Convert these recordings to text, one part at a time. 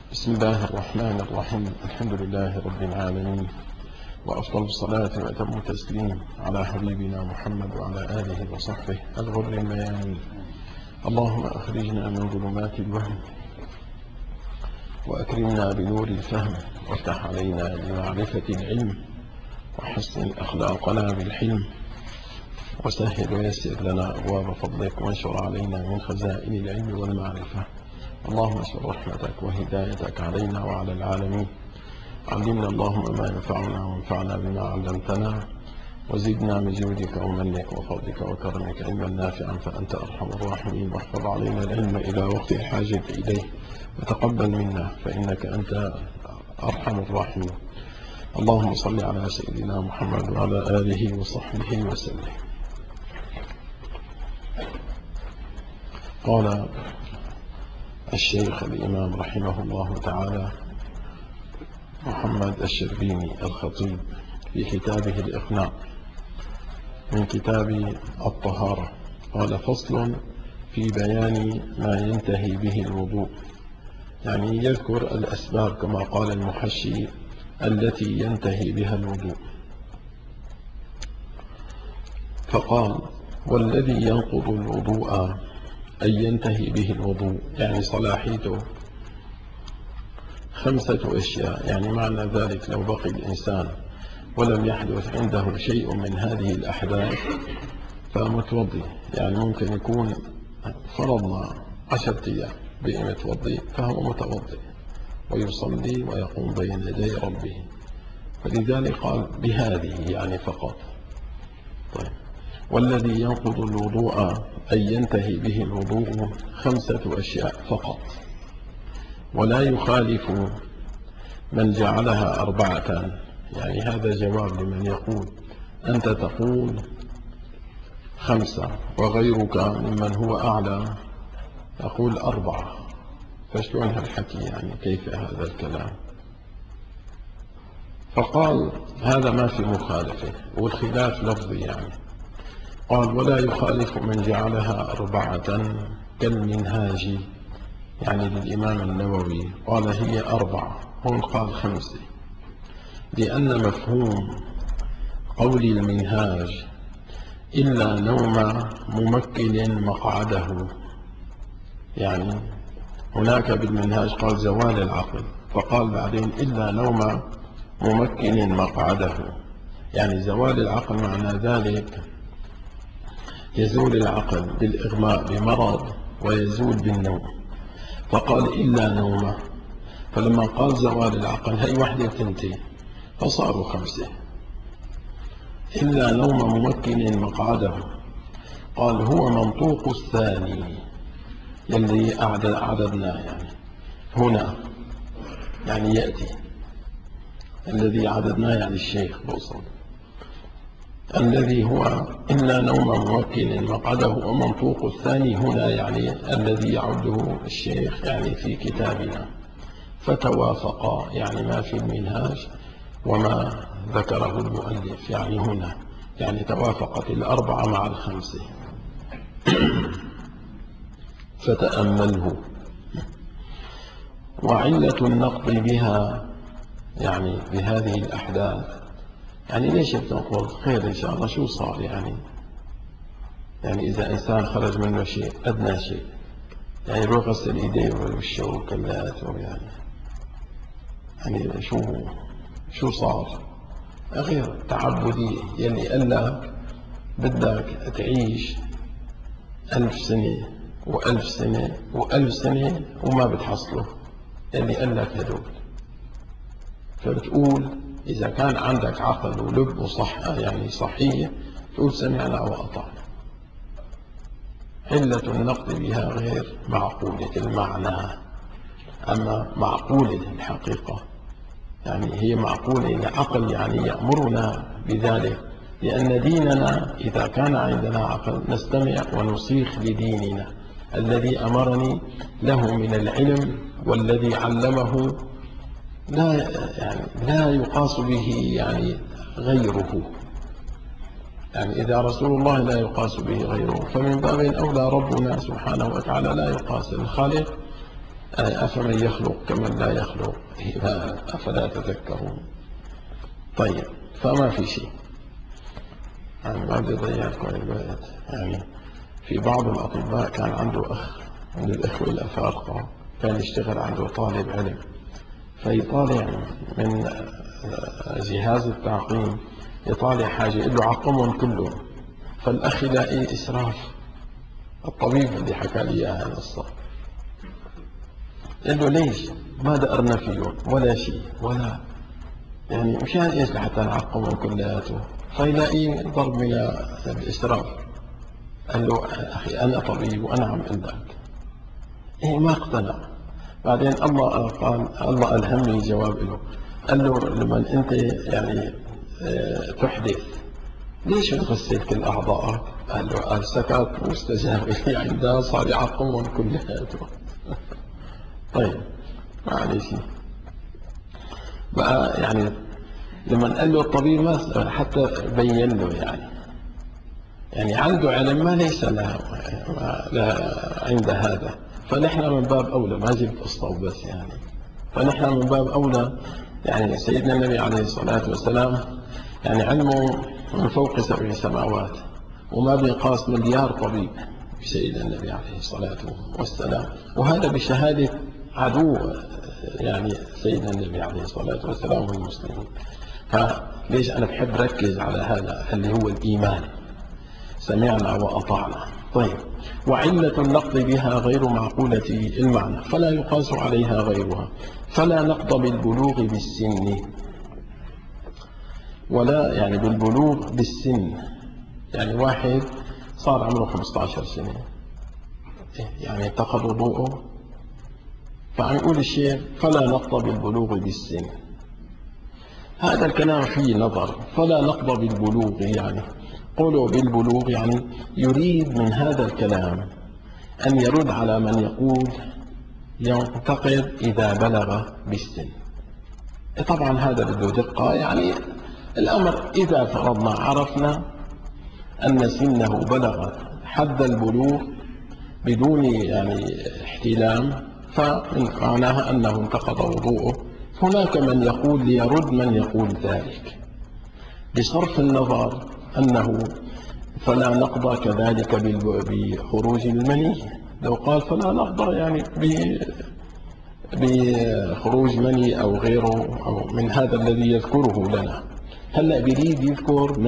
بسم الله الرحمن الرحيم. الحمد لله رب العالمين، وأفضل الصلاة وأتم التسليم على حبيبنا محمد وعلى آله وصحبه الغر الميامين. اللهم أخرجنا من ظلمات الوهم وأكرمنا بنور الفهم، وافتح علينا بمعرفة العلم، وحسن أخلاقنا بالحلم، وسهل ويسر لنا أبواب فضلك، وانشر علينا من خزائن العلم والمعرفة. اللهم اشر رحمتك وهدايتك علينا وعلى العالمين. علمنا اللهم ما ينفعنا، وانفعنا بما علمتنا، وزدنا من جودك ومنك وفضلك وكرمك علما نافعا، فأنت أرحم الراحمين. واحفظ علينا العلم إلى وقت الحاجة إليه، وتقبل منا فإنك أنت أرحم الراحمين. اللهم صل على سيدنا محمد وعلى آله وصحبه وسلم. قال الشيخ الإمام رحمه الله تعالى محمد الشربيني الخطيب في كتابه الإقناع من كتاب الطهارة، قال: فصل في بيان ما ينتهي به الوضوء. يعني يذكر الأسباب كما قال المحشي التي ينتهي بها الوضوء. فقال: والذي ينقض الوضوء أي ينتهي به الوضوء، يعني صلاحيته 5 أشياء. يعني معنى ذلك لو بقي الإنسان ولم يحدث عنده شيء من هذه الأحداث فمتوضي. يعني ممكن يكون فرضنا 10 أيام بقي متوضي، فهو متوضي ويصلي ويقوم بين يدي ربه. فلذلك قال بهذه يعني فقط. طيب، والذي ينقض الوضوء أي ينتهي به الوضوء 5 أشياء فقط، ولا يخالف من جعلها 4. يعني هذا جواب لمن يقول أنت تقول 5 وغيرك ممن هو أعلى يقول 4. فشلون هالحكي؟ يعني كيف هذا الكلام؟ فقال هذا ما في مخالفة، والخلاف لفظي. يعني قال: ولا يخالف من جعلها 4 كالمنهاج، يعني للإمام النووي قال هي 4، هم قال 5، لأن مفهوم قول المنهاج إلا نوم ممكن مقعده. يعني هناك بالمنهاج قال زوال العقل، فقال بعدين إلا نوم ممكن مقعده، يعني زوال العقل معنى ذلك يزول العقل بالإغماء بمرض ويزول بالنوم، فقال إلا نوم. فلما قال زوال العقل هي 1 2 فصاروا 5. إلا نوم ممكن مقعده، قال هو منطوق الثاني الذي عددناه. يعني هنا يعني يأتي الذي عددناه، يعني الشيخ بوصل الذي هو إلا نوم ممكن مقعده، ومنطوق الثاني هنا يعني الذي يعده الشيخ يعني في كتابنا. فتوافقا، يعني ما في المنهاج وما ذكره المؤلف. يعني هنا يعني توافقت 4 مع 5. فتأمله. وعلة النقض بها، يعني بهذه الأحداث، يعني ليش بتنقض؟ خير إن شاء الله، شو صار؟ يعني إذا إنسان خرج منه شيء، أدنى شيء، يعني يروح غسل إيديه ووشه وكلاته، يعني شو صار؟ غير تعبدية. يعني قال لك بدك تعيش 1000 سنة و1000 سنة و1000 سنة وما بتحصله، اللي قال لك هدول. فبتقول إذا كان عندك عقل ولب وصحة، يعني صحية، تقول سمعنا وأطعنا. علة النقد بها غير معقولة المعنى، أما معقولة الحقيقة. يعني هي معقولة العقل، يعني يأمرنا بذلك، لأن ديننا إذا كان عندنا عقل نستمع ونصيغ لديننا الذي أمرني له من العلم، والذي علمه لا يقاس به يعني غيره. يعني إذا رسول الله لا يقاس به غيره، فمن باب أولى ربنا سبحانه وتعالى لا يقاس. الخالق أفمن يخلق كمن لا يخلق أفلا تذكرون. طيب فما في شيء يعني ما بدي أضيعكم الوقت. يعني في بعض الأطباء كان عنده أخ من الإخوة الأفارقة كان يشتغل عنده طالب علم، فيطالع من جهاز التعقيم يطالع حاجة يقول له عقمهم كلهم، فالأخ يلاقي إسراف. الطبيب اللي حكى لي إياها القصة قال له ليش ما دقرنا فيهم ولا شيء ولا يعني مشان ايش لحتى نعقمهم كلياته، فيلاقي ضرب من الإسراف. قال له أخي أنا طبيب وأنا عم أقول لك إيه ما اقتنع. بعدين الله قال الله ألهمني جواب له، قال له لما أنت يعني تحدث ليش تغسل كل أعضائك؟ قال له قال سكت واستجاب لي عندها صار يعقمهم كلياته. طيب معلش بقى يعني لما قال له الطبيب ما حتى بين له يعني عنده علم ما ليس له عند هذا، فنحن من باب أولى ما جبت أسطو بس يعني، فنحن من باب أولى يعني سيدنا النبي عليه الصلاة والسلام يعني علمه من فوق 7 سماوات وما بيقاس مليار طبيب بسيدنا النبي عليه الصلاة والسلام، وهذا بشهادة عدو يعني سيدنا النبي عليه الصلاة والسلام والمسلمين. فليش أنا بحب ركز على هذا اللي هو الإيمان، سمعنا وأطعنا. طيب وعلة النقض بها غير معقولة المعنى فلا يقاس عليها غيرها، فلا نقض بالبلوغ بالسن ولا يعني بالبلوغ بالسن، يعني واحد صار عمره 15 سنة يعني انتقض وضوءه، فعم يقول الشيخ فلا نقض بالبلوغ بالسن. هذا الكلام فيه نظر. فلا نقض بالبلوغ يعني قولوا بالبلوغ يعني يريد من هذا الكلام أن يرد على من يقول ينتقض إذا بلغ بالسن. طبعا هذا بده دقة، يعني الأمر إذا فرضنا عرفنا أن سنه بلغ حد البلوغ بدون يعني احتلام فمعناها أنه انتقض وضوءه. هناك من يقول ليرد من يقول ذلك بصرف النظر أنه فلا نقضى كذلك بخروج المني، لو قال فلا نقضى يعني بخروج مني أو غيره أو من هذا الذي يذكره لنا. هلأ بريد يذكر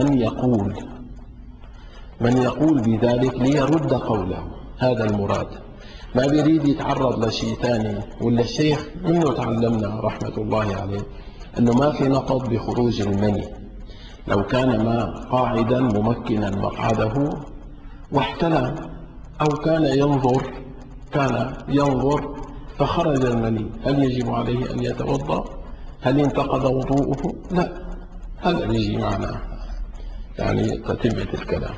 من يقول بذلك ليرد قوله، هذا المراد، ما بريد يتعرض لشيء ثاني. ولا الشيخ منه تعلمنا رحمة الله عليه أنه ما في نقض بخروج المني لو كان ما قاعدا ممكنا مقعده واحتلم، أو كان ينظر فخرج المني، هل يجب عليه أن يتوضأ؟ هل انتقض وضوءه؟ لا. هذا يجي معنا يعني تتمة الكلام.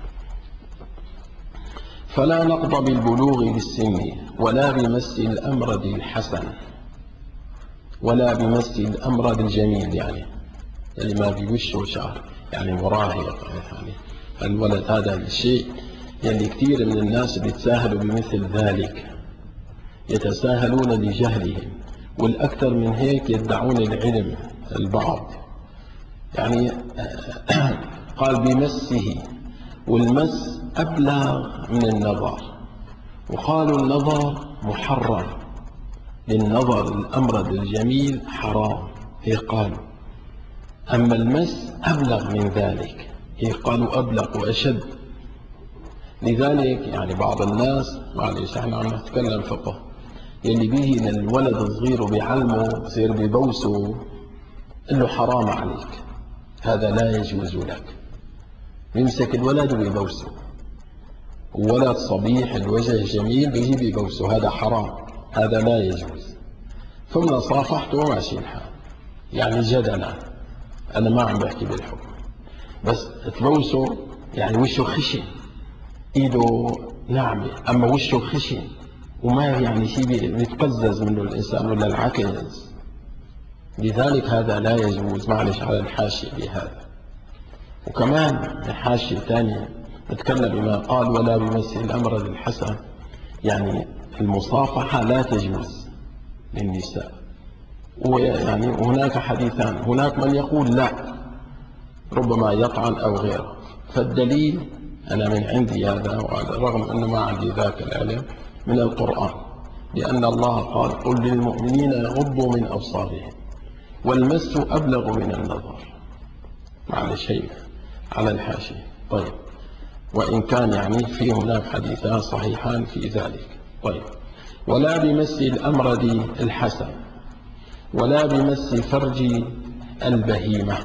فلا نقض بالبلوغ بالسن ولا بمس الأمرد الحسن ولا بمس الأمرد الجميل، يعني اللي ما بيوشه شعر يعني مراهق، يعني الولد هذا الشيء يعني كثير من الناس بيتساهلوا بمثل ذلك، يتساهلون لجهلهم، والأكثر من هيك يدعون العلم البعض. يعني قال بمسه، والمس أبلغ من النظر، وقالوا النظر محرم للنظر الأمرد الجميل حرام هي قالوا، أما المس أبلغ من ذلك هي قالوا أبلغ وأشد. لذلك يعني بعض الناس معلش احنا عم نتكلم فقه يلي بيجي للولد الصغير وبيعلمه يصير بيبوسه قل له حرام عليك، هذا لا يجوز لك. يمسك الولد وبيبوسه، وولد صبيح الوجه جميل بيجي بيبوسه، هذا حرام، هذا لا يجوز. ثم صافحته ماشي الحال يعني جدلا، أنا ما عم بحكي بالحكم، بس تبوسه يعني وشه خشن ايده ناعمة، اما وشه خشن وما يعني شيء بيتقزز منه الانسان ولا العكز، لذلك هذا لا يجوز. معلش على الحاشية بهذا. وكمان الحاشية الثانية نتكلم بما قال ولا بمس الأمرد الحسن، يعني المصافحة لا تجوز للنساء. ويعني هناك حديثان، هناك من يقول لا، ربما يطعن أو غيره. فالدليل أنا من عندي هذا، رغم أنه ما عندي ذاك العلم، من القرآن، لأن الله قال قل للمؤمنين يغضوا من أبصارهم والمس أبلغ من النظر. معلش هيك على الحاشية. طيب، وإن كان يعني في هناك حديثان صحيحان في ذلك. طيب، ولا بمس الأمرد الحسن ولا بمس فرج البهيمة.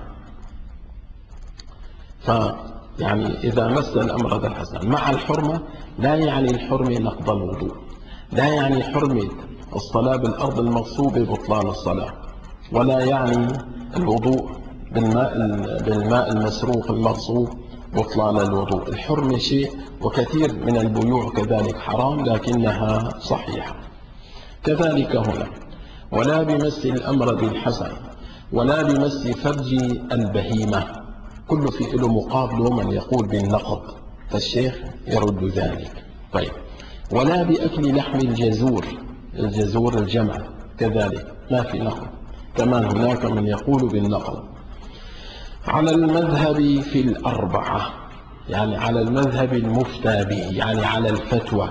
فيعني إذا مس الأمرد الحسن مع الحرمة لا يعني الحرمة نقض الوضوء، لا يعني حرمة الصلاة بالأرض المغصوبة بطلان الصلاة، ولا يعني الوضوء بالماء المسروق المغصوب بطلان الوضوء. الحرمة شيء، وكثير من البيوع كذلك حرام لكنها صحيحة. كذلك هنا، ولا بمس الأمرد الحسن ولا بمس فرج البهيمة، كل في له مقابله من يقول بالنقض، فالشيخ يرد ذلك. طيب، ولا بأكل لحم الجزور، الجزور الجمع كذلك ما في نقض، كمان هناك من يقول بالنقض. على المذهب في الأربعة، يعني على المذهب المفتى به، يعني على الفتوى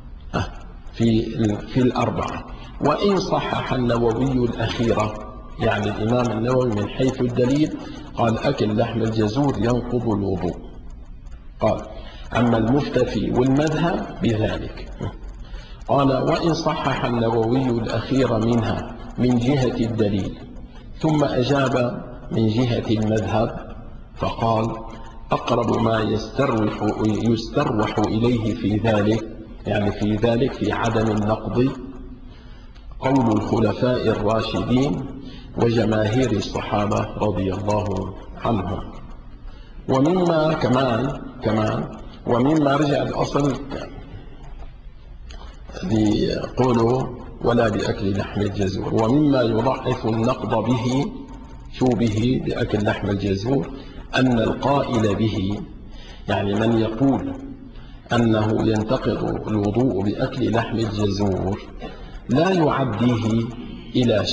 في الأربعة. وإن صحح النووي الأخيرة، يعني الإمام النووي من حيث الدليل قال أكل لحم الجزور ينقض الوضوء، قال أما المفتى والمذهب بذلك. قال وإن صحح النووي الأخير منها من جهة الدليل، ثم أجاب من جهة المذهب فقال أقرب ما يستروح إليه في ذلك، يعني في ذلك في عدم النقض، قول الخلفاء الراشدين وجماهير الصحابة رضي الله عنهم. ومما كمان ومما رجع الأصل لقوله ولا بأكل لحم الجزور، ومما يضعف النقض به بأكل لحم الجزور أن القائل به، يعني من يقول أنه ينتقض الوضوء بأكل لحم الجزور لا يعديه إلى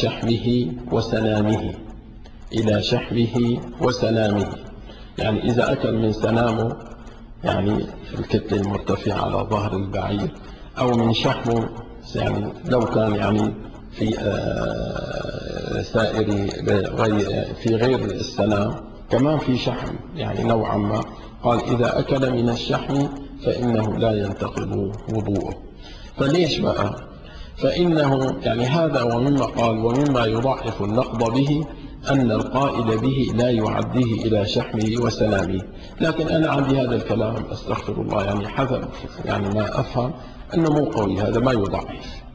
شحمه وسنامه، يعني إذا أكل من سنامه، يعني في الكتل المرتفع على ظهر البعير، أو من شحمه، يعني لو كان يعني في في غير السنام كمان في شحم يعني نوعا ما، قال إذا أكل من الشحم فإنه لا ينتقض وضوءه. فليش بقى؟ فإنه يعني هذا ومما قال ومما يضعف النقض به أن القائل به لا يعديه إلى شحمه وسلامه. لكن أنا عندي هذا الكلام أستغفر الله يعني حسب يعني ما أفهم أنه مو قوي، هذا ما يضعف.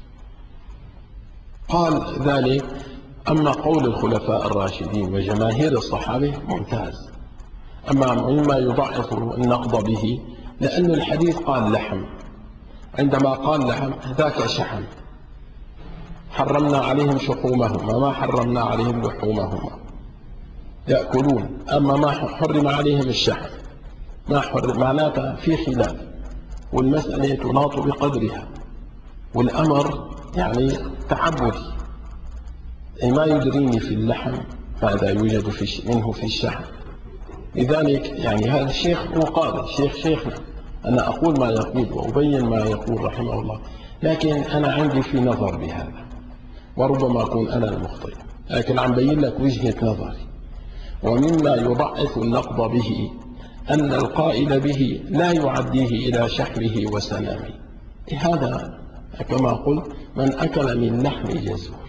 قال ذلك. أما قول الخلفاء الراشدين وجماهير الصحابة ممتاز. أما مما يضعف النقض به لأن الحديث قال لحم، عندما قال لحم ذاك شحم، حرمنا عليهم شحومهما، ما حرمنا عليهم لحومهما، يأكلون. أما ما حرم عليهم الشحم ما حرم، معناتها في خلاف، والمسألة تناط بقدرها، والأمر يعني تعبدي، ما يدريني في اللحم ماذا يوجد منه في الشحم. لذلك يعني هذا الشيخ هو قال شيخنا، أنا أقول ما يقول وأبين ما يقول رحمه الله، لكن أنا عندي في نظر بهذا، وربما أكون أنا المخطئ، لكن عم بين لك وجهة نظري. ومما يضعف النقض به أن القائل به لا يعديه إلى شحمه وسلامه. هذا كما قلت من أكل من لحم جزور.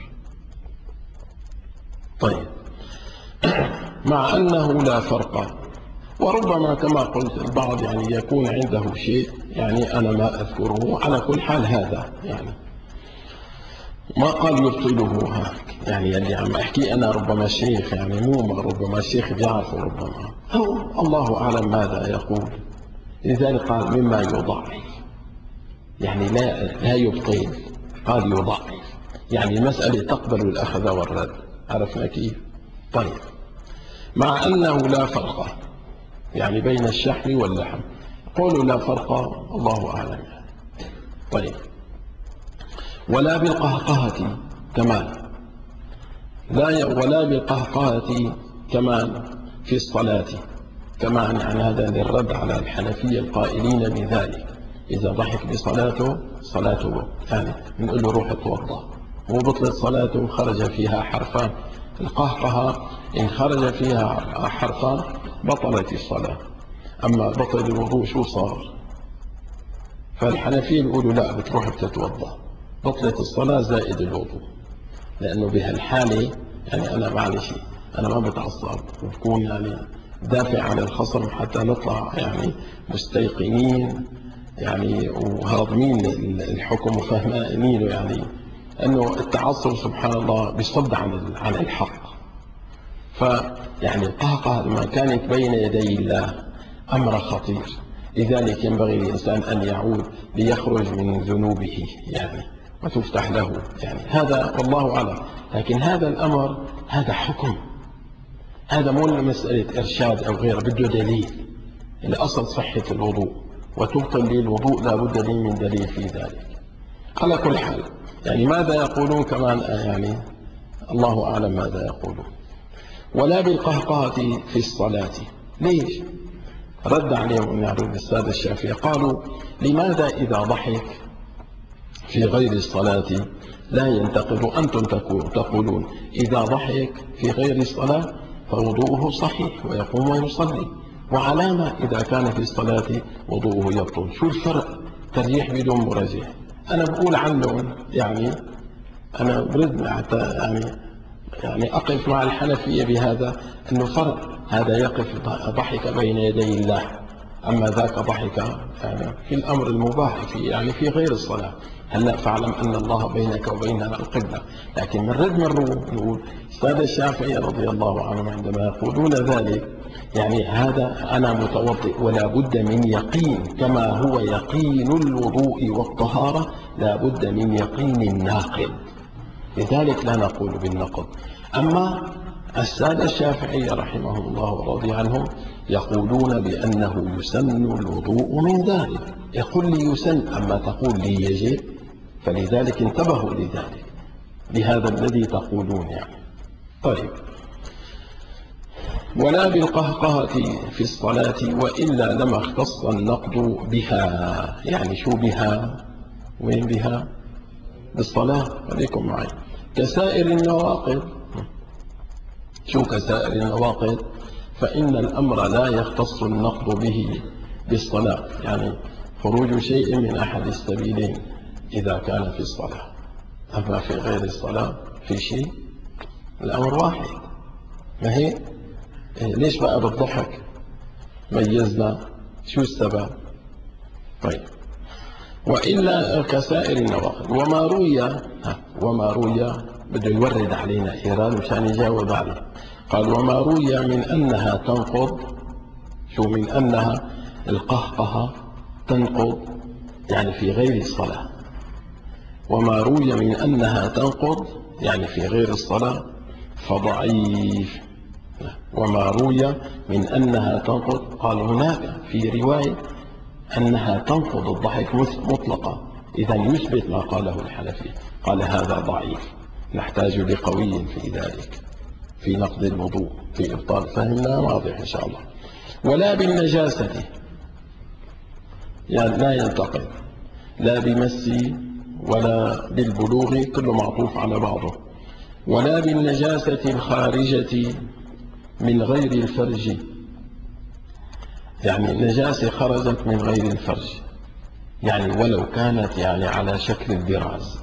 طيب، مع أنه لا فرق، وربما كما قلت البعض يعني يكون عنده شيء يعني أنا ما أذكره، على كل حال هذا يعني ما قال يبطله، يعني اللي عم أحكي أنا ربما شيخ يعني مو ربما الشيخ بيعرف، ربما أو الله أعلم ماذا يقول. لذلك قال مما يضعف، يعني لا يبطل، قال يضعف، يعني المسألة تقبل الأخذ والرد. عرفنا كيف؟ طيب، مع أنه لا فرق يعني بين الشحم واللحم، قولوا لا فرق الله أعلم. طيب، ولا بالقهقهة كمان ولا بالقهقهة كمان في الصلاة كمان. يعني هذا للرد على الحنفية القائلين بذلك، إذا ضحك بصلاته صلاته يعني بنقول له روح اتوضأ، وبطلت صلاته وخرج فيها حرفان. القهقهة إن خرج فيها حرفان بطلت الصلاة، أما بطل الوضوء شو صار؟ فالحنفية بيقولوا لا، بتروح بتتوضأ، بطلت الصلاة زائد الوضوء، لأنه بهالحالة يعني أنا معلش أنا ما بتعصب وبكون يعني دافع عن الخصم حتى نطلع يعني مستيقنين يعني وهاضمين الحكم وفهمانينه، يعني أنه التعصب سبحان الله بيصد عن الحق. فيعني القهقه لما كانت بين يدي الله أمر خطير، لذلك ينبغي للإنسان أن يعود ليخرج من ذنوبه يعني وتفتح له، يعني هذا والله أعلم. لكن هذا الأمر هذا حكم، هذا مو مسألة إرشاد أو غيره، بده دليل. الأصل صحة الوضوء، وتبطل لي الوضوء لا بد لي من دليل في ذلك. على كل حال يعني ماذا يقولون كمان يعني الله أعلم ماذا يقولون. ولا بالقهقهة في الصلاة. ليش؟ رد عليهم السادة الشافعية قالوا لماذا إذا ضحك في غير الصلاة لا ينتقد؟ أنتم تقولون إذا ضحك في غير الصلاة فوضوءه صحيح ويقوم ويصلي، وعلامة إذا كان في الصلاة وضوءه يبطل. شو الفرق؟ ترجيح بدون مرجح. أنا بقول عنهم يعني أنا برد حتى يعني أقف مع الحنفية بهذا، أنه فرق، هذا يقف ضحك بين يدي الله، أما ذاك ضحك يعني في الأمر المباح يعني في غير الصلاة. هلا فاعلم أن الله بينك وبيننا القبلة. لكن من رد نقول السادة الشافعية رضي الله عنهم عندما يقولون ذلك يعني هذا أنا متوضئ ولا بد من يقين، كما هو يقين الوضوء والطهارة لا بد من يقين الناقض، لذلك لا نقول بالنقض. أما السادة الشافعية رحمهم الله ورضي عنهم يقولون بأنه يسن الوضوء من ذلك. يقول لي يسن، أما تقول لي يجب، فلذلك انتبهوا لذلك بهذا الذي تقولون يعني. طيب ولا بالقهقهة في الصلاة وإلا لما اختص النقد بها. يعني شو بها؟ وين بها؟ بالصلاة. خليكم معي. كسائر النواقض. شو كسائر النواقض؟ فإن الأمر لا يختص النقد به بالصلاة، يعني خروج شيء من أحد السبيلين إذا كان في الصلاة، أما في غير الصلاة في شيء الأمر واحد. ما هي ليش بقى بالضحك ميزنا؟ شو السبب؟ طيب وإلا كسائر النواقض. وما روي بده يورد علينا إيراد مشان يجاوب عليه. قال وما روي من أنها تنقض. شو من أنها؟ القهقهة تنقض يعني في غير الصلاة. وما روي من أنها تنقض يعني في غير الصلاة فضعيف. وما روي من أنها تنقض، قال هناك في رواية أنها تنقض الضحك مطلقة، إذا يثبت ما قاله الحنفي. قال هذا ضعيف، نحتاج لقوي في ذلك في نقض الوضوء في إبطال. فهمنا واضح إن شاء الله. ولا بالنجاسة يعني لا ينتقد، لا بمس ولا بالبلوغ، كله معطوف على بعضه. ولا بالنجاسة الخارجة من غير الفرج، يعني نجاسة خرجت من غير الفرج، يعني ولو كانت يعني على شكل البراز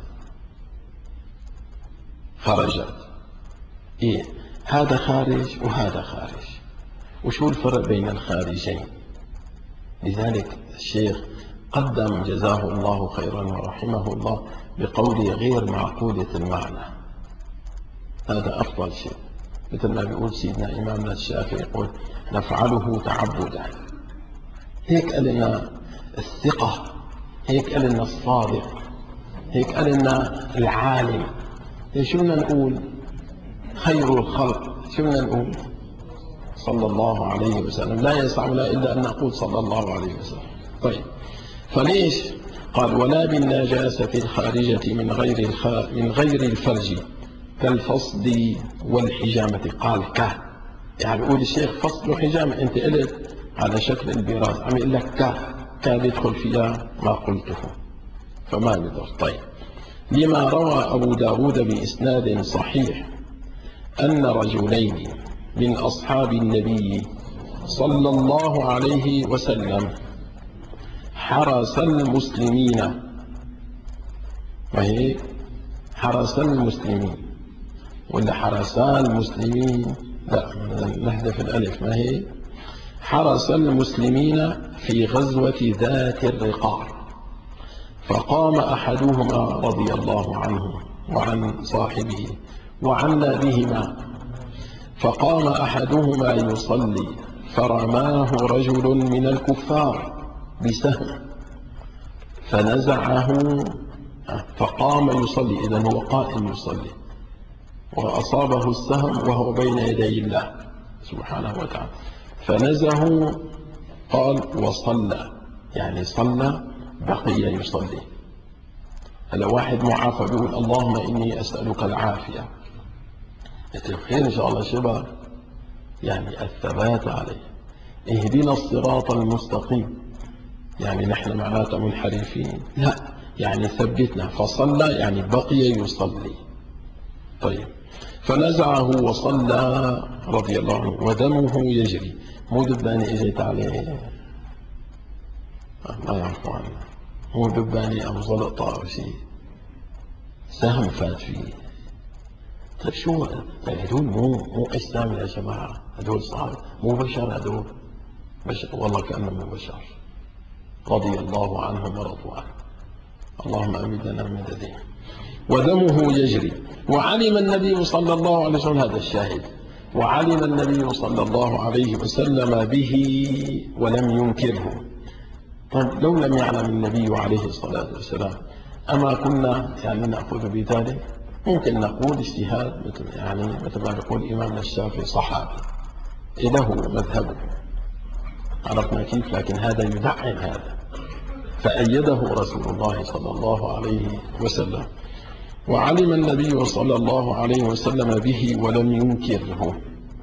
خرجت. إيه هذا خارج وهذا خارج، وشو الفرق بين الخارجين؟ لذلك الشيخ قدم جزاه الله خيرا ورحمه الله بقوله غير معقولة المعنى، هذا أفضل شيء. مثل ما بيقول سيدنا إمامنا الشافعي يقول نفعله تعبدا. هيك قال لنا الثقة، هيك قال لنا الصادق، هيك قال لنا العالم. شو بدنا نقول؟ خير الخلق. شو بدنا نقول؟ صلى الله عليه وسلم. لا يسعنا إلا أن نقول صلى الله عليه وسلم. طيب فليش قال ولا بالنجاسة الخارجة من غير الفرج كالفصد والحجامة. قال يعني يقول الشيخ فصد وحجامة أنت قلت على شكل البراز، عم يقول لك بيدخل فيها ما قلته فما بيدخل. طيب لما روى أبو داود بإسناد صحيح أن رجلين من أصحاب النبي صلى الله عليه وسلم حرس المسلمين، وهي حرس المسلمين ولا حرسا المسلمين؟ لا نحذف الألف، ما هي حرس المسلمين في غزوة ذات الرقاع. فقام أحدهما رضي الله عنه وعن صاحبه وعنا بهما، فقام أحدهما يصلي فرماه رجل من الكفار بسهم فنزعه، فقام يصلي، إذن هو قائم يصلي وأصابه السهم وهو بين يدي الله سبحانه وتعالى، فنزه قال وصلى، يعني صلى بقي يصلي. هلا واحد معافى بيقول اللهم إني أسألك العافية، خير إن شاء الله شباب، يعني الثبات عليه، اهدنا الصراط المستقيم، يعني نحن معناته منحرفين؟ لا، يعني ثبتنا. فصلى يعني بقي يصلي. طيب فنزعه وصلى رضي الله عنه ودمه يجري. مو دباني اجيت عليه الله يعفو عنه، مو دباني او زلطه او شيء، سهم فات فيه. طيب شو طيب هدول مو اجسام يا جماعه، هدول صار مو بشر، هدول بشر والله كانهم مو بشر رضي الله عنهم ورضوا عنه، اللهم امدنا من مددهم. ودمه يجري. وعلم النبي صلى الله عليه وسلم، هذا الشاهد، وعلم النبي صلى الله عليه وسلم به ولم ينكره. طيب لو لم يعلم النبي عليه الصلاة والسلام أما كنا يعني نأخذ بذلك؟ ممكن نقول اجتهاد، مثل ما يقول إمامنا الشافعي صحابي له مذهبه، عرفنا كيف، لكن هذا يدعم هذا، فأيده رسول الله صلى الله عليه وسلم. وعلم النبي صلى الله عليه وسلم به ولم ينكره.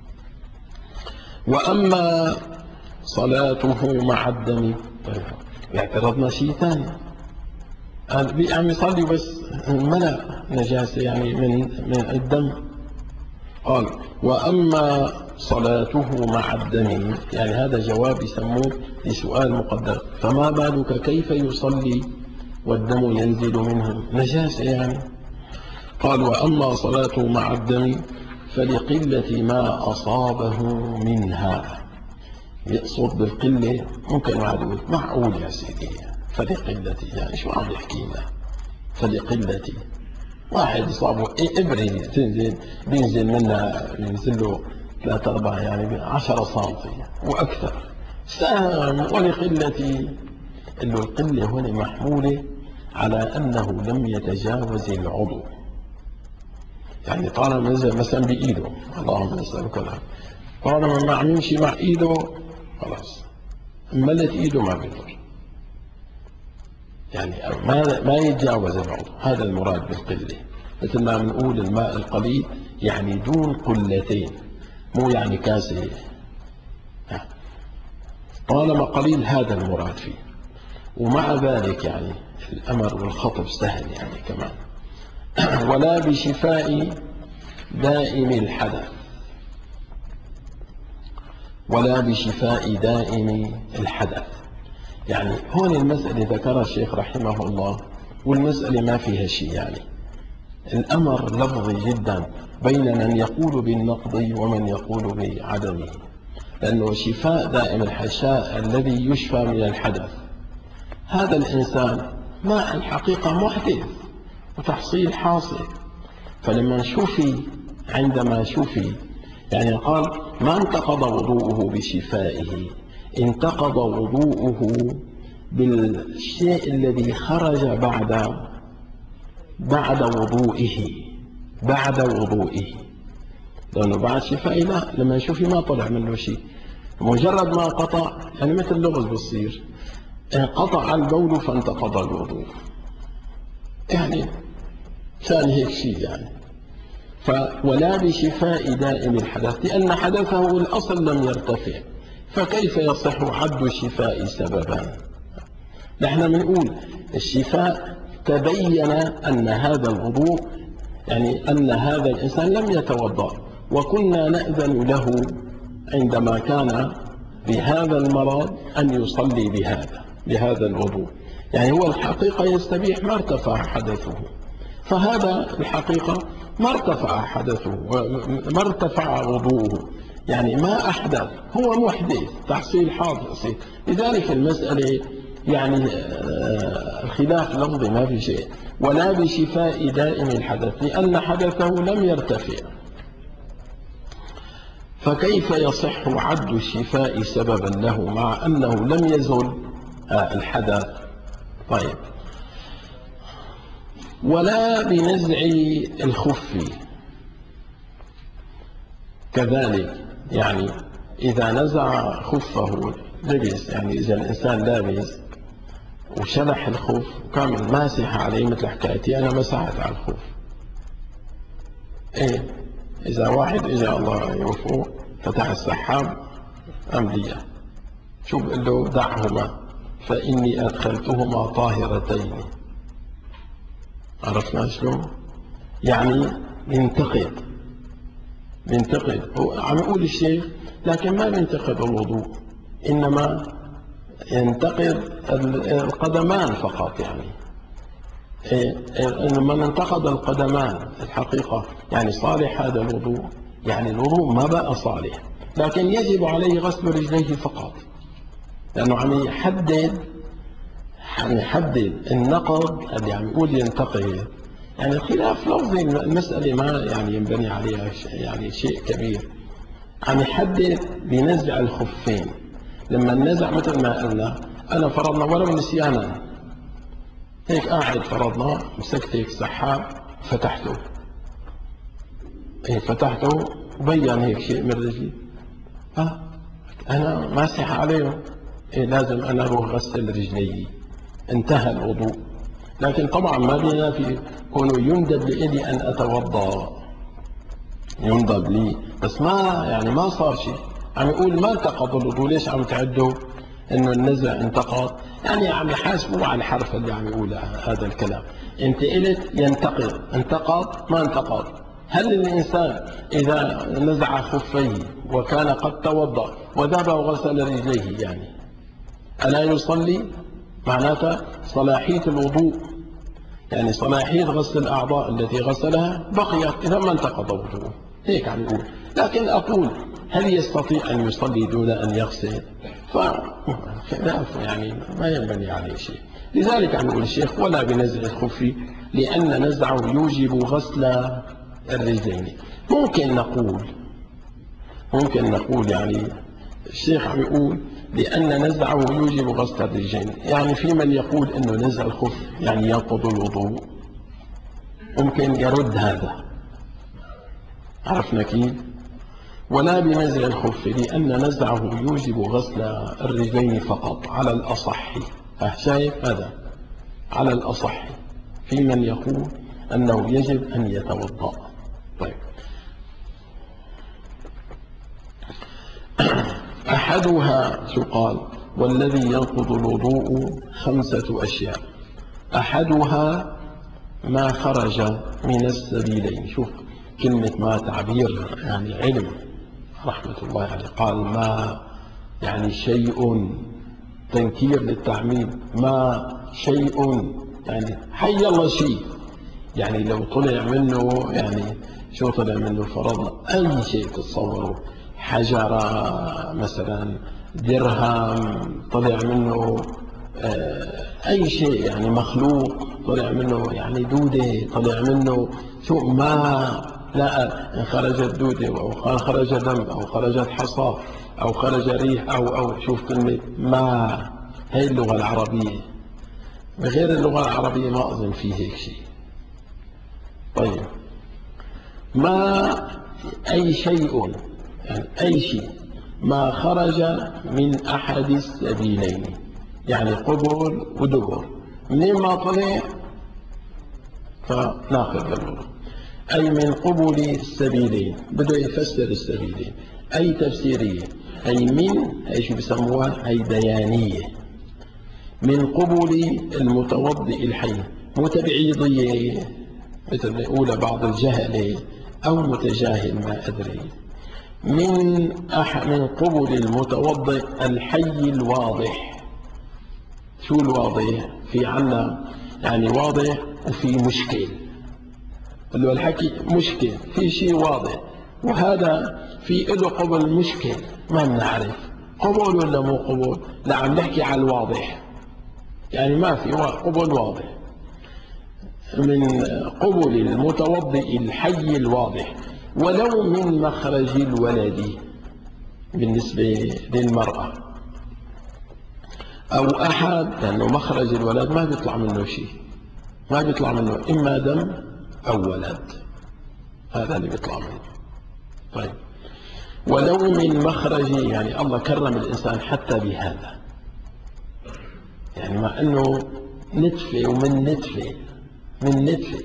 وأما صلاته مع الدم، طيب اعترضنا شيء ثاني، عم يصلي بس ملأ نجاسة يعني من الدم. قال وأما صلاته مع الدم، يعني هذا جواب يسموه لسؤال مقدر، فما بالك كيف يصلي والدم ينزل منه نجاسة يعني. قال وأما صلاته مع الدم فلقلة ما أصابه منها. يقصد بالقلة ممكن معقول يا سيدي، فلقلة يعني شو عم يحكي لنا؟ فلقلة واحد أصابه إبرة تنزل بينزل منها ينزل له 3-4 يعني 10 سنتي وأكثر، سام ولقلة. القلة هنا محمولة على أنه لم يتجاوز العضو، يعني طالما نزل مثلا بإيده، اللهم نسألك العافية، طالما ما عم يمشي مع إيده خلاص ملت إيده ما بيضر، يعني ما يتجاوز العضو، هذا المراد بالقلة. مثل ما بنقول الماء القليل يعني دون قلتين، مو يعني كاسة، طالما قليل هذا المراد فيه. ومع ذلك يعني الأمر والخطب سهل يعني كمان. ولا بشفاء دائم الحدث، ولا بشفاء دائم الحدث، يعني هون المسألة ذكرها الشيخ رحمه الله، والمسألة ما فيها شيء، يعني الأمر لفظي جدا بين من يقول بالنقض ومن يقول بعدمه، لأنه شفاء دائم الحشاء الذي يشفى من الحدث، هذا الإنسان ما الحقيقة محدث وتحصيل حاصل، فلما شفي، عندما شفي يعني قال ما انتقض وضوءه بشفائه، انتقض وضوءه بالشيء الذي خرج بعد وضوئه، لأنه بعد شفائه لا، لما شفي ما طلع منه شيء، مجرد ما قطع يعني مثل لغز بصير، انقطع البول فانتقض الوضوء، يعني كان هيك شيء يعني. ولا بشفاء دائم الحدث، لأن حدثه الأصل لم يرتفع، فكيف يصح عد الشفاء سببا؟ نحن بنقول الشفاء تبين أن هذا الوضوء، يعني أن هذا الإنسان لم يتوضأ، وكنا نأذن له عندما كان بهذا المرض أن يصلي بهذا الوضوء، يعني هو الحقيقة يستبيح ما ارتفع حدثه، فهذا الحقيقة ما ارتفع حدثه ما ارتفع وضوءه، يعني ما أحدث، هو محدث تحصيل حاصل. لذلك المسألة يعني خلاف لفظي ما في شيء. ولا بشفاء دائم الحدث لأن حدثه لم يرتفع، فكيف يصح عد الشفاء سببا له مع أنه لم يزل الحدث؟ طيب، ولا بنزع الخف كذلك، يعني إذا نزع خفه لبس، يعني إذا الإنسان لابس وشلح الخف كامل ماسح عليه مثل حكايتي أنا مسحت على الخف، إيه إذا واحد إجا الله يوفقه فتح السحاب أملية، شو بقول له؟ دعهما فإني أدخلتهما طاهرتين. عرفنا شلون؟ يعني ينتقد هو عم يقول الشيخ، لكن ما ينتقد الوضوء، إنما ينتقد القدمان فقط، يعني من انتقد القدمان الحقيقة يعني صالح هذا الوضوء، يعني الوضوء ما بقى صالح، لكن يجب عليه غسل رجليه فقط، لأنه عم يحدد النقض اللي عم يقول ينتقد، يعني خلاف لفظي المسألة ما يعني ينبني عليها يعني شيء كبير. عم يحدد بنزع الخفين، لما النزع مثل ما قلنا أنا فرضنا ولو نسيانا هيك قاعد فرضنا مسكت هيك سحاب فتحته، فتحته وبين هيك شيء من رجلي، أنا ماسح عليه، لازم أنا أروح غسل رجلي، انتهى الوضوء. لكن طبعا ما بينا في كونه يندب لي أن أتوضأ، يندب لي، بس ما يعني ما صار شيء. عم يقول ما انتقض الوضوء، ليش عم تعدوا انه النزع انتقض؟ يعني عم يحاسبوا على الحرف اللي عم يقول هذا الكلام. انت قلت ينتقض، انتقض ما انتقض؟ هل الانسان اذا نزع خفيه وكان قد توضا وذهب وغسل رجليه يعني الا يصلي؟ معناتها صلاحيه الوضوء، يعني صلاحيه غسل الاعضاء التي غسلها بقيت اذا ما انتقض وضوءه، هيك عم يقول. لكن اقول هل يستطيع ان يصلي دون ان يغسل؟ فخلاف يعني ما ينبني عليه شيء. لذلك عم يقول الشيخ ولا بنزع الخف لأن نزعه يوجب غسل الرجلين. ممكن نقول يعني الشيخ عم يقول لأن نزعه يوجب غسل الرجلين، يعني في من يقول أنه نزع الخف يعني ينقض الوضوء، ممكن يرد هذا. عرفنا كيف؟ ولا بنزع الخف لأن نزعه يوجب غسل الرجلين فقط على الأصح. شايف هذا؟ على الأصح، في من يقول أنه يجب أن يتوضأ. طيب، أحدها شو قال؟ والذي ينقض الوضوء 5 أشياء، أحدها ما خرج من السبيلين. شوف كلمة ما تعبير يعني علم رحمة الله عليه، قال ما يعني شيء، تنكير للتعميم، ما شيء يعني حي الله شيء، يعني لو طلع منه يعني شو طلع منه؟ فرضنا أي شيء تتصوره، حجرة مثلا، درهم طلع منه، أي شيء يعني مخلوق طلع منه، يعني دودة طلع منه، شو ما لا، إن خرجت دودة أو خرج دم أو خرجت حصى أو خرج ريح أو شوف كلمة ما، هي اللغة العربية، بغير اللغة العربية ما أظن فيه هيك شيء. طيب، ما أي شيء، يعني أي شيء ما خرج من أحد السبيلين، يعني قبل ودبر، منين ما طلع فناقض للوضوء. أي من قبل السبيلين، بده يفسر السبيلين أي تفسيرية، أي من أي شو بسموها أي بيانية، من قبل المتوضئ الحي، متبعيضية مثل ما يقول بعض الجهلة أو متجاهل ما أدري، من قبل المتوضئ الحي الواضح. شو الواضح؟ في عنا يعني واضح وفي مشكل، اللي هو الحكي مشكل، في شيء واضح، وهذا في له قبل مشكل ما بنعرف قبول ولا مو قبول. لا عم نحكي على الواضح، يعني ما في قبول واضح. من قبل المتوضئ الحي الواضح ولو من مخرج الولد بالنسبة للمرأة أو أحد، لأنه مخرج الولد ما بيطلع منه شيء، ما بيطلع منه إما دم أو ولد، هذا اللي بيطلع منه. طيب ولو من مخرج، يعني الله كرم الإنسان حتى بهذا، يعني مع أنه نتفة ومن نتفة من نتفة،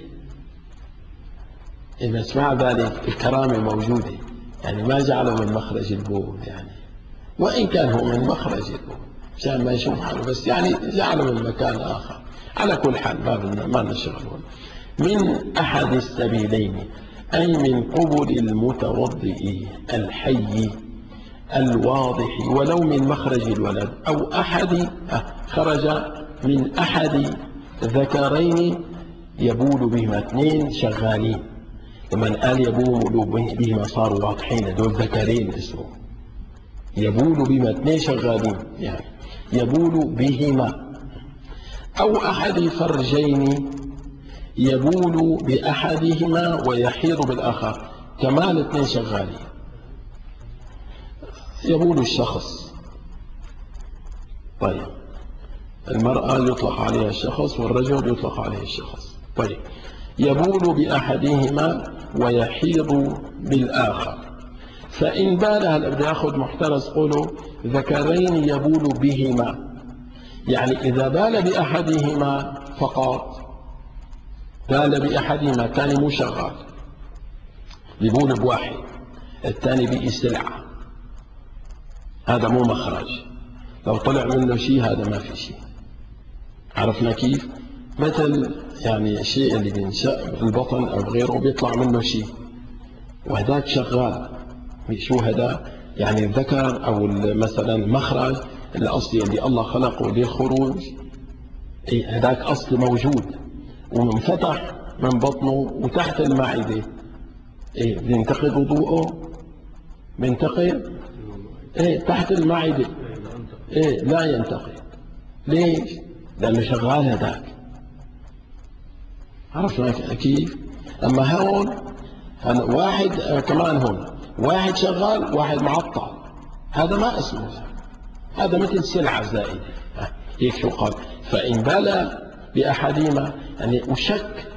إذا مع ذلك الكرامة موجودة، يعني ما جعله من مخرج البول، يعني وإن كان هو من مخرج البول عشان ما يشوف حاله، بس يعني جعله من مكان آخر. على كل حال ما نشغله. من أحد السبيلين أي من قبل المتوضئ الحي الواضح ولو من مخرج الولد أو أحد، خرج من أحد ذكرين يبول بهما، اثنين شغالين، لما قال يبول بهما صاروا واضحين، دول ذكرين اسمه يبول بهما، اثنين شغالين يعني يبول بهما، أو أحد فرجين يبول بأحدهما ويحيض بالآخر، كمان اثنين شغالين، يبول الشخص. طيب المرأة يطلق عليها الشخص والرجل يطلق عليه الشخص. طيب يبول بأحدهما ويحيض بالآخر، فإن بال، هلا بدي أخذ محترز قوله ذكرين يبول بهما، يعني إذا بال بأحدهما فقط، بال بأحدهما الثاني مو شغال، بيبول بواحد الثاني بقي سلعة، هذا مو مخرج، لو طلع منه شيء هذا ما في شيء. عرفنا كيف؟ مثل يعني الشيء اللي بينشأ بالبطن أو غيره بيطلع منه شيء وهذاك شغال، شو هذا؟ يعني الذكر أو مثلا المخرج الأصلي اللي الله خلقه للخروج، هذاك أصل موجود ومنفتح من بطنه وتحت المعدة، بينتقد وضوءه، بينتقد تحت المعدة، لا ينتقد. ليش؟ لأنه شغال هذاك. عرفنا كيف؟ أما هون واحد كمان هون واحد شغال واحد معطل، هذا ما اسمه، هذا مثل سلعة زائدة. هيك شو قال؟ فإن بال بأحدهما، يعني وشك،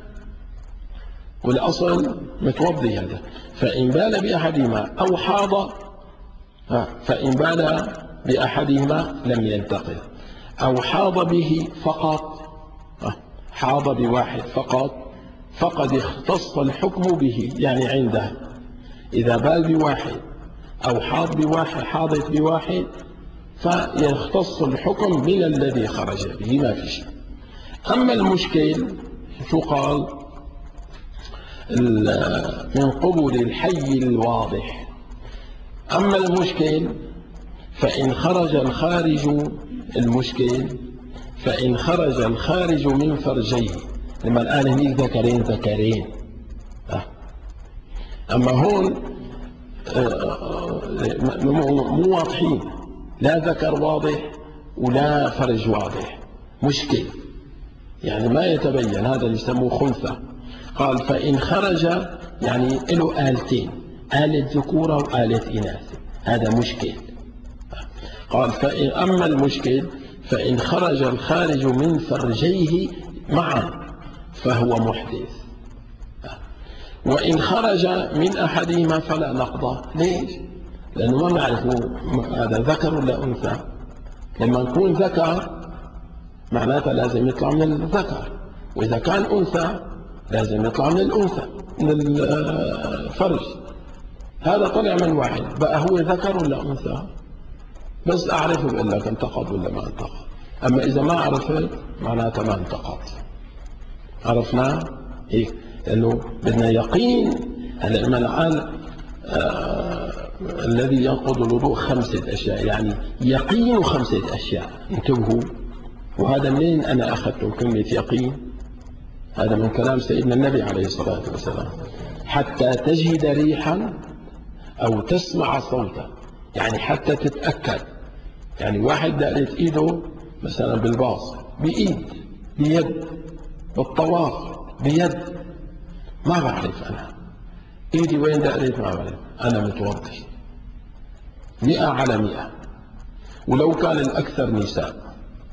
والأصل متوضي هذا، فإن بال بأحدهما أو حاض، فإن بال بأحدهما لم ينتقل، أو حاض به فقط، حاض بواحد فقط، فقد اختص الحكم به، يعني عنده إذا بال بواحد أو حاض بواحد، حاضت بواحد، فيختص الحكم من الذي خرج به، ما في شيء. أما المشكل شو قال؟ من قبل الحي الواضح. أما المشكل فإن خرج الخارج، المشكل فإن خرج الخارج من فرجيه، لما الآن هنيك ذكرين، أما هون مو واضحين، لا ذكر واضح ولا فرج واضح، مشكل يعني ما يتبين، هذا اللي يسموه خنثى. قال فإن خرج، يعني له آلتين، آلة ذكورة وآلة إناث، هذا مشكل. قال أما المشكل فإن خرج الخارج من فرجيه معا فهو محدث، وإن خرج من أحدهما فلا نقضى. ليش؟ لأنه ما نعرف هذا ذكر ولا أنثى. لما نكون ذكر معناتها لازم يطلع من الذكر، وإذا كان أنثى لازم يطلع من الأنثى، من الفرج. هذا طلع من واحد، بقى هو ذكر ولا أنثى؟ بس أعرفه بقول لك انتقد ولا ما انتقد. أما إذا ما عرفت معناتها ما انتقد. عرفنا هيك، لأنه بدنا يقين. هلا لما قال الذي ينقض الوضوء 5 أشياء، يعني يقين 5 أشياء. انتبهوا، وهذا منين أنا أخذت كلمة يقين؟ هذا من كلام سيدنا النبي عليه الصلاة والسلام. حتى تجد ريحا أو تسمع صوتا، يعني حتى تتأكد. يعني واحد دقت إيده مثلا بالباص بإيد، بيد، بالطواف بيد، ما بعرف أنا إيدي وين دقت، ما بعرف. أنا متوضي 100/100. ولو كان الأكثر نساء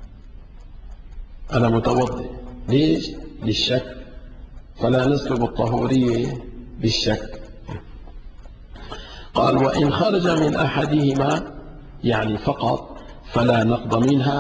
أنا متوضي. ليش؟ للشك، فلا نسلب الطهورية بالشك. قال وإن خرج من أحدهما يعني فقط فلا نقض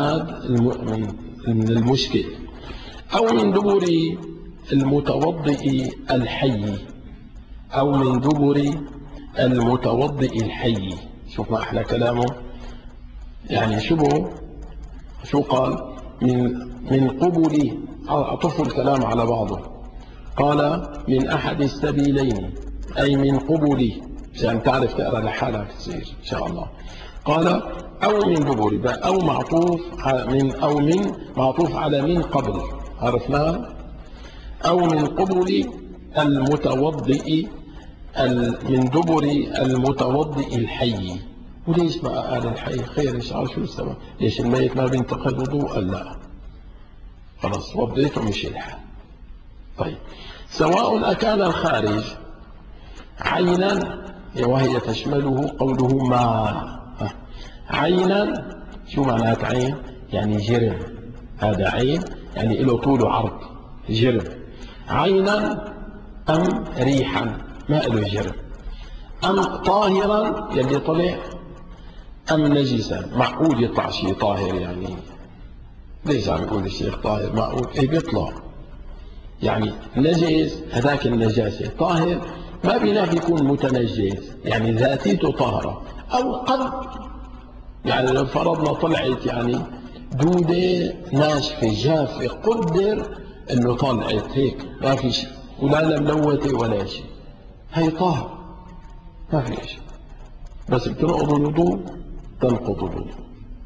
من المشكل، أو من دبر المتوضئ الحي، أو من دبر المتوضئ الحي. شوف ما أحلى كلامه، يعني شو قال؟ من قبل، أطفوا الكلام على بعضه. قال من أحد السبيلين، أي من قبل، عشان تعرف تقرأ لحالك تصير إن شاء الله. قال أو من دبر، أو معطوف من معطوف على من قبل، عرفناها. أو من قبل المتوضئ، من دبر المتوضئ الحي. وليش بقى قال الحي؟ خير إن شاء الله. شو السبب؟ ليش الميت ما بينتقد وضوء؟ لا، خلاص وضيته مش الحال. طيب، سواء أكان الخارج عينا، وهي تشمله قوله ما. عينا، شو معنات عين؟ يعني جرم. هذا عين يعني له طول وعرض، جرم. عينا أم ريحا، ما له جرم. أم طاهرا يلي طلع، أم نجسا. معقول يطلع شيء طاهر يعني؟ ليش عم يقول الشيخ طاهر؟ معقول ايه بيطلع يعني نجس. هذاك النجاسة طاهر ما بينافي يكون متنجس، يعني ذاتيته طاهرة. أو قد يعني لو فرضنا طلعت يعني دودة ناشفة جافة، قدر انه طلعت هيك ما في شيء، ولا ملوثة ولا شيء، هي طاهر ما في شيء. بس بتنقض الوضوء، تنقض الوضوء.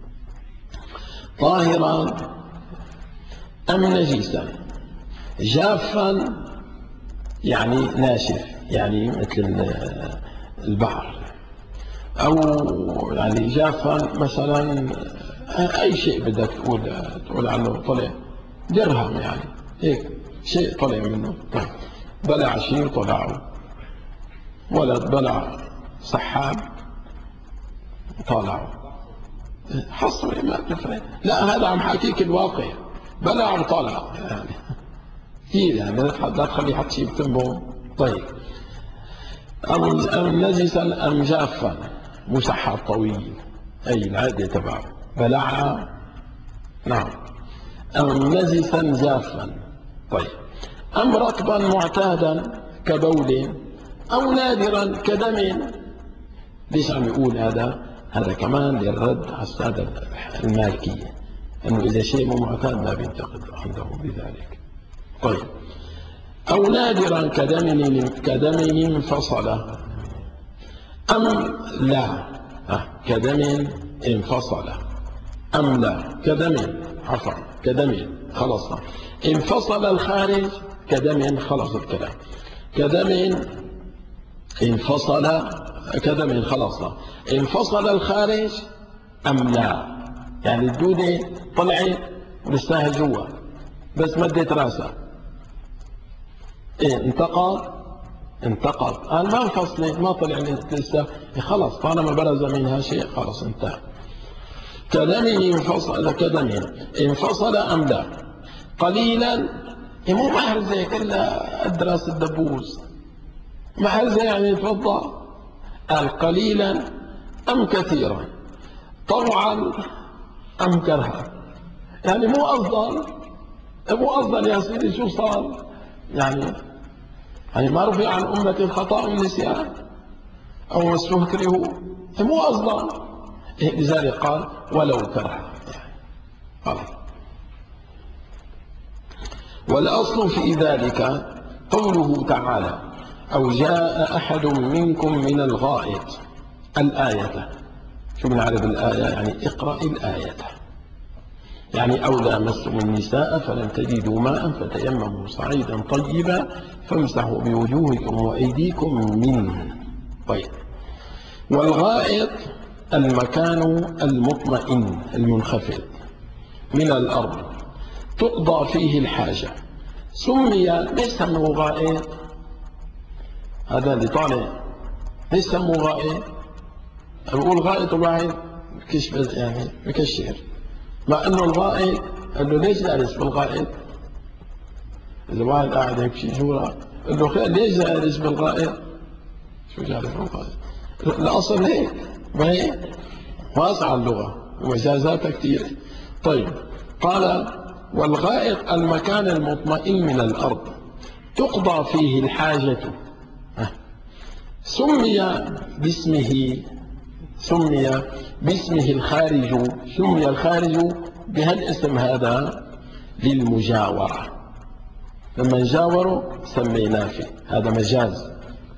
طاهرا أم نجسا، جافا يعني ناشف، يعني مثل البحر، أو يعني جافا مثلا أي شيء بدك تقول عنه طلع درهم، يعني هيك شيء طلع منه. بلع شيء طلعه، ولد بلع سحاب طالعه، حصل ما بتفرق. لا، هذا عم حكيك الواقع، بلع وطلع يعني كثير، يعني لا تخلي حد شيء بتنبه. طيب، أم نجسا أم جافا، مسحب طويل أي العادة تبعه بلعها، نعم. أم نجسا جافا. طيب، أم رطبا معتادا كبول، أو نادرا كدم. ليش عم يقول هذا؟ هذا كمان للرد على السادة المالكية، أنه إذا شيء مو معتاد ما بينتقد عندهم بذلك. طيب، أو نادرا كدم انفصل، أم لا كدم انفصل، أم لا كدم، عفوا كدم خلصنا. انفصل الخارج كدم، خلص الكلام. كدم انفصل، كدم خلصنا. انفصل الخارج أم لا، يعني الدودة طلعت ولساها جوا بس مدت راسها، إيه انتقض. قال ما انفصلت، ما طلع لسه، خلص طالما برز منها شيء خلص انتهى. كدم انفصل، كدم انفصل أم لا. قليلا، مو محرزة كلها قد راس الدبوس، محرزة يعني يتوضا. قال قليلا أم كثيرا، طوعا أم كرها. يعني مو أفضل يا سيدي، شو صار؟ يعني ما رفع عن أمتي الخطأ والنسيان أو ما استهتروا، مو أفضل. لذلك قال ولو كره. والأصل في ذلك قوله تعالى أو جاء أحد منكم من الغائط. الآية شو بنعرف الآية؟ يعني اقرأ الآية. يعني أو لامستم النساء فلم تجدوا ماء فتيمموا صعيدا طيبا فامسحوا بوجوهكم وأيديكم منه. طيب، والغائط المكان المطمئن المنخفض من الأرض تقضى فيه الحاجة. سمي، ليش سموه غائط؟ هذا اللي طالع ليش سموه غائط؟ بقول غائط الواحد كشف يعني بكشر، مع انه الغائط قال له ليش جالس بالغائط؟ اذا واحد قاعد هيك شي جورا قال له خير ليش جالس بالغائط؟ شو جالس بالغائط؟ الاصل هيك، ما هيك واسعة اللغة ومجازاتها كثيرة. طيب، قال والغائط المكان المطمئن من الأرض تقضى فيه الحاجة. سمي باسمه الخارج. سمي الخارج بهالاسم هذا للمجاورة، لما نجاوره سميناه فيه، هذا مجاز.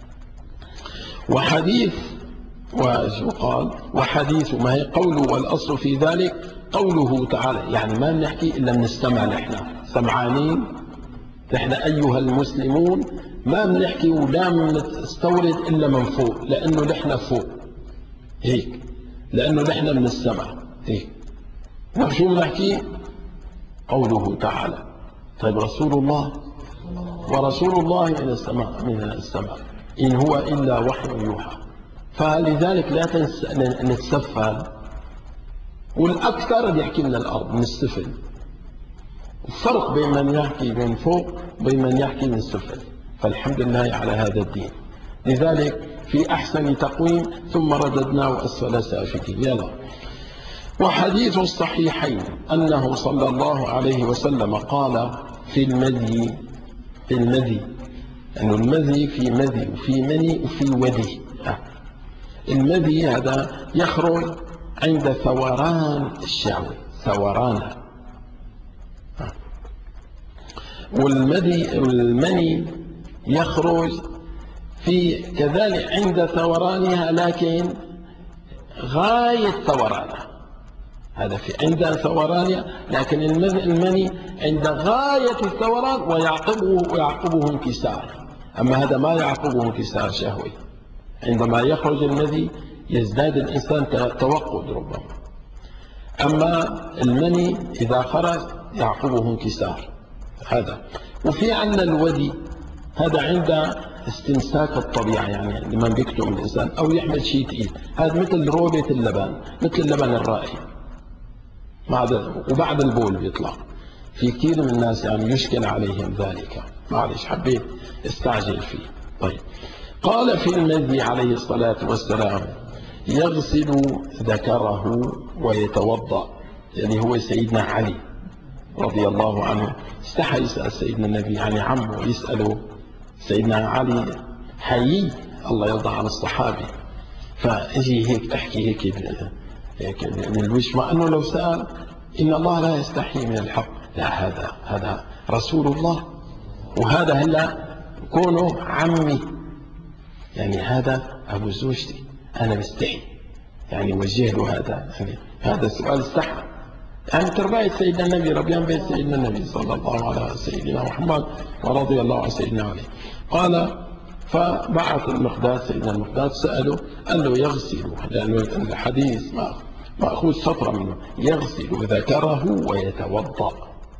وحديث وشو قال وحديث ما هي قوله والأصل في ذلك قوله تعالى، يعني ما بنحكي إلا بنستمع، نحن سمعانين، نحن أيها المسلمون ما بنحكي ولا بنستورد إلا من فوق، لأنه نحن فوق هيك، لأنه نحن بنستمع هيك. شو بنحكي؟ قوله تعالى. طيب رسول الله، ورسول الله من السماء إن هو إلا وحي يوحى، فلذلك لا نتسفل. والأكثر بيحكي من الأرض، من السفل. الفرق بين من يحكي من فوق وبين من يحكي من السفل، فالحمد لله على هذا الدين. لذلك في أحسن تقويم ثم رددناه أسفل سافلين. يلا. وحديث الصحيحين أنه صلى الله عليه وسلم قال في المذي، أنه المذي في مذي وفي مني وفي ودي. المذي هذا يخرج عند ثوران الشهوة، ثورانها. والمني يخرج في كذلك عند ثورانها، لكن غاية ثورانها. هذا في عند ثورانها، لكن المني عند غاية الثوران ويعقبه انكسار. أما هذا ما يعقبه انكسار شهوي. عندما يخرج المذي يزداد الإنسان توقد ربما، أما المني إذا خرج يعقبه انكسار. هذا. وفي عندنا الودي، هذا عند استمساك الطبيعة، يعني لمن بيكتم الإنسان أو يحمل شيء ثقيل، هذا مثل روبة اللبن، مثل اللبن الرائي، وبعد البول بيطلع. في كثير من الناس يعني يشكل عليهم ذلك، معلش حبيت استعجل فيه. طيب، قال في المذي عليه الصلاة والسلام يغسل ذكره ويتوضأ، يعني هو سيدنا علي رضي الله عنه استحى يسأل سيدنا النبي، يعني عمه يسأله. سيدنا علي حيي الله يرضى عن الصحابي، فاجي هيك احكي هيك من الوجه، مع انه لو سأل ان الله لا يستحي من الحق. لا، هذا رسول الله، وهذا هلا كونه عمي، يعني هذا ابو زوجتي، انا مستحي يعني وجه له هذا، يعني هذا السؤال استحى. يعني تربية سيدنا النبي، ربيان بيت سيدنا النبي صلى الله على سيدنا محمد ورضي الله عن سيدنا علي. قال فبعث المقداد، سيدنا المقداد سأله، قال له يغسل، لأنه الحديث مأخوذ سطرة منه، يغسل ذكره ويتوضأ.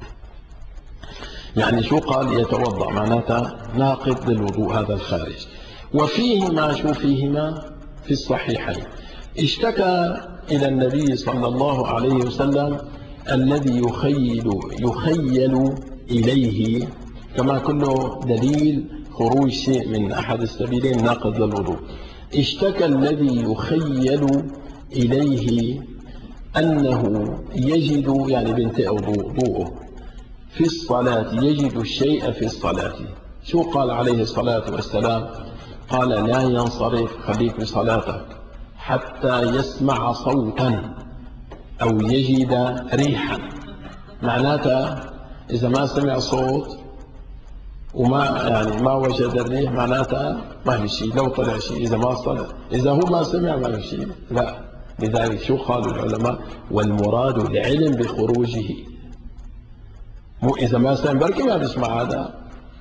يعني شو قال يتوضأ؟ معناتها ناقض للوضوء، هذا الخارج. وفيهما، شو فيهما؟ في الصحيحين اشتكى إلى النبي صلى الله عليه وسلم الذي يخيل إليه، كما كله دليل خروج شيء من أحد السبيلين ناقض للوضوء. اشتكى الذي يخيل إليه أنه يجد يعني بانتهاء وضوءه في الصلاة، يجد الشيء في الصلاة. شو قال عليه الصلاة والسلام؟ قال لا ينصرف، خليك بصلاتك، حتى يسمع صوتا أو يجد ريحا. معناتها إذا ما سمع صوت وما يعني ما وجد الريح معناتها ما في شيء، لو طلع شيء إذا ما صلى، إذا هو ما سمع ما في شيء، لا. لذلك شو قالوا العلماء؟ والمراد العلم بخروجه، مو إذا ما سمع بركي ما بيسمع هذا.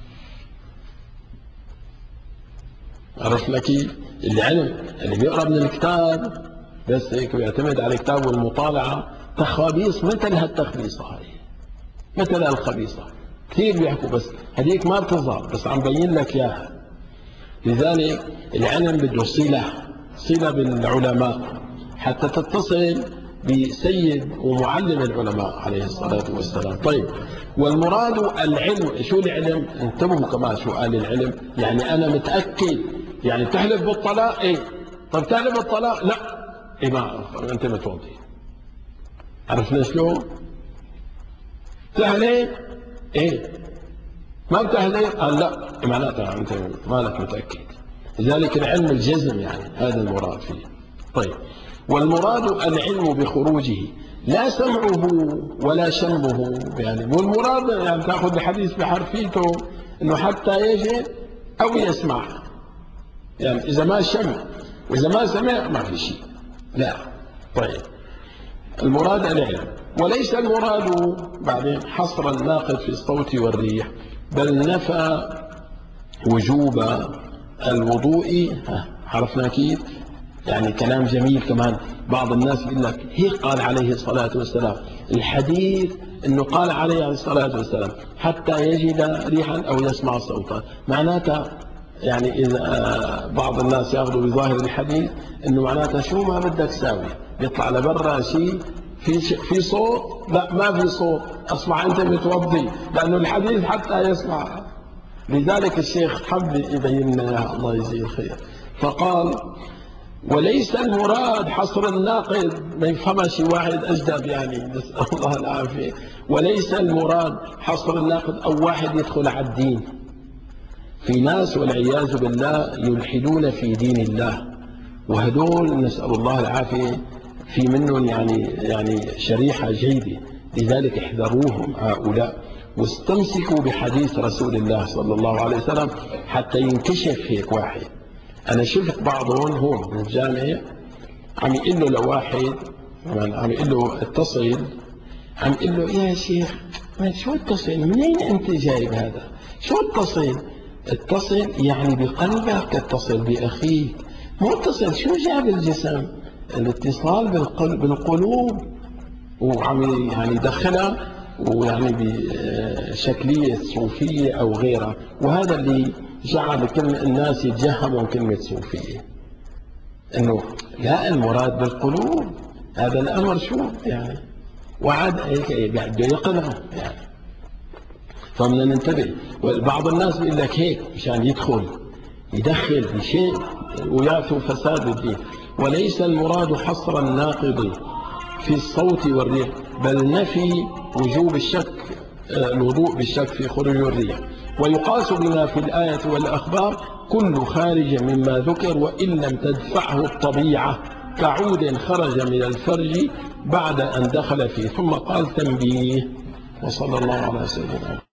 عرفنا كيف؟ العلم اللي بيقرأ من الكتاب بس هيك ويعتمد على الكتاب والمطالعة تخابيص مثل هالتخبيصة هاي، مثل الخبيصة كثير بيحكوا بس هذيك ما بتظهر، بس عم بين لك اياها. لذلك العلم بده صلة بالعلماء حتى تتصل بسيد ومعلم العلماء عليه الصلاة والسلام. طيب، والمراد العلم. شو العلم؟ انتبهوا كمان شو قال العلم. يعني أنا متأكد، يعني تحلف بالطلاق؟ إيه. طب تحلف بالطلاق؟ لا. إيه، ما أنت متوضي. عرفنا شلون؟ تحلف؟ إيه. ما بتحلف؟ قال لا، معناتها أنت مالك متأكد. لذلك العلم الجزم، يعني هذا المراد فيه. طيب، والمراد العلم بخروجه لا سمعه ولا شمه. يعني والمراد يعني تأخذ الحديث بحرفيته أنه حتى يجد أو يسمع، يعني إذا ما شم وإذا ما سمع ما في شيء، لا. طيب، المراد العلم، وليس المراد بعدين حصر الناقض في الصوت والريح، بل نفى وجوب الوضوء. عرفنا كيف؟ يعني كلام جميل كمان. بعض الناس يقول لك هيك قال عليه الصلاة والسلام، الحديث انه قال عليه الصلاة والسلام حتى يجد ريحا او يسمع صوتا. معناتها يعني اذا بعض الناس ياخذوا بظاهر الحديث انه معناتها شو ما بدك تساوي، يطلع لبرا شيء في صوت، لا ما في صوت، اصبح انت متوضي، لانه الحديث حتى يسمع. لذلك الشيخ حب يبين لنا الله يجزيه الخير، فقال وليس المراد حصر الناقض. ما يفهمش واحد أجدب، يعني نسأل الله العافية. وليس المراد حصر الناقض أو واحد يدخل على الدين. في ناس والعياذ بالله يلحدون في دين الله، وهدول نسأل الله العافية في منهم يعني شريحة جيدة. لذلك احذروهم هؤلاء، واستمسكوا بحديث رسول الله صلى الله عليه وسلم حتى ينكشف هيك واحد. أنا شفت بعضهم هون بالجامعة عم يقول له لواحد، عم يقول له اتصل، عم يقول له يا شيخ شو اتصل؟ منين أنت جايب هذا؟ شو اتصل؟ اتصل يعني بقلبك، اتصل بأخيك، مو اتصل شو جاب الجسم؟ الاتصال بالقلوب. وعم يعني يدخلها ويعني بشكلية صوفية أو غيرها، وهذا اللي جعل كل الناس يتجهموا كلمة صوفية، إنه لا، المراد بالقلوب. هذا الأمر شو يعني وعد هيك بده يقنع يعني. فبدنا ننتبه. وبعض الناس بيقول لك هيك مشان يدخل بشيء ويعطوا فساد الدين. وليس المراد حصر الناقض في الصوت والريح، بل نفي وجوب الشك، الوضوء بالشك في خروج الريح. ويقاس بما في الآية والأخبار كل خارج مما ذكر وإن لم تدفعه الطبيعة، كعود خرج من الفرج بعد أن دخل فيه. ثم قال تنبيه، وصلى الله على سيدنا